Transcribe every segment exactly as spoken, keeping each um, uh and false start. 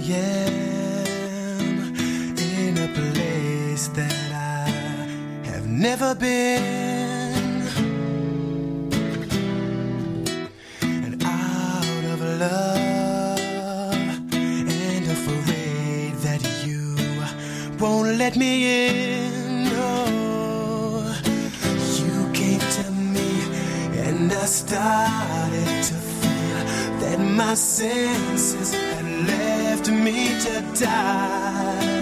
am in a place that I have never been, and out of love and afraid that you won't let me in. No, you came to me and I started to feel that my senses had left me to die.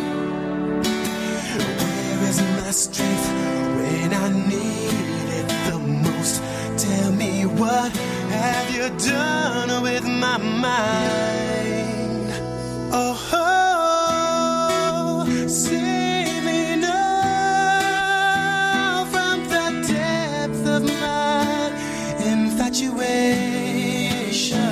Where is my strength when I need it the most? Tell me, what have you done with my mind? Oh, save me now from the depth of my infatuation.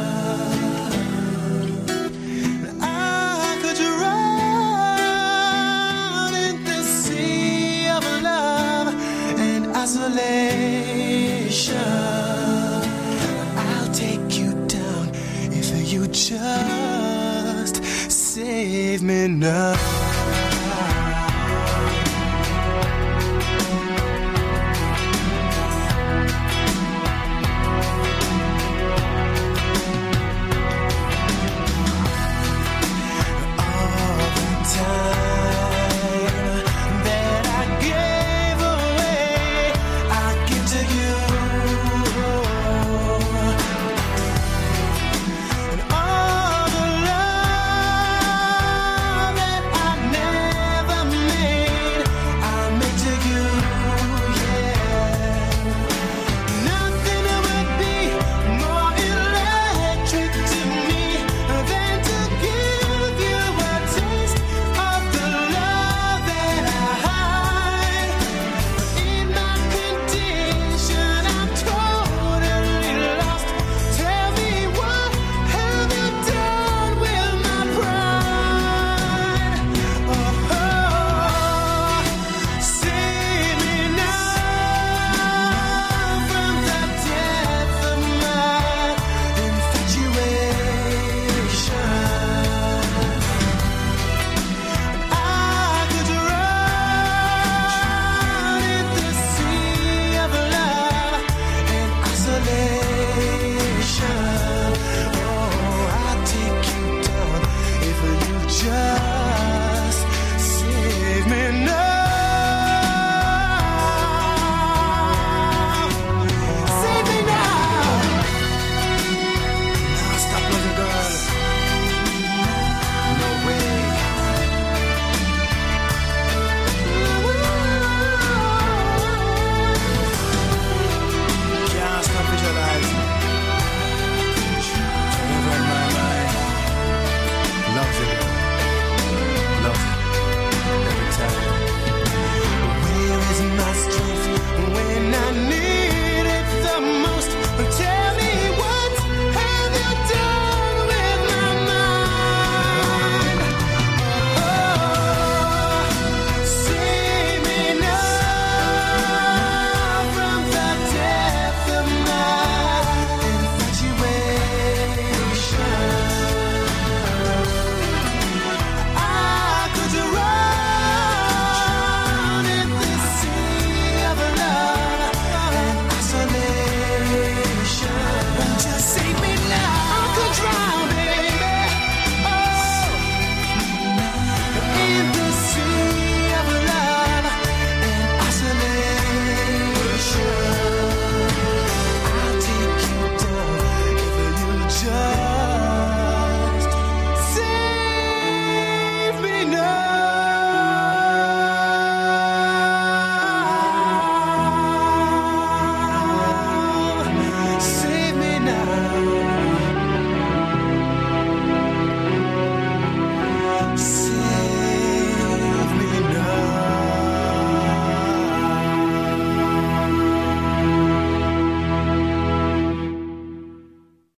Isolation, I'll take you down if you just save me now.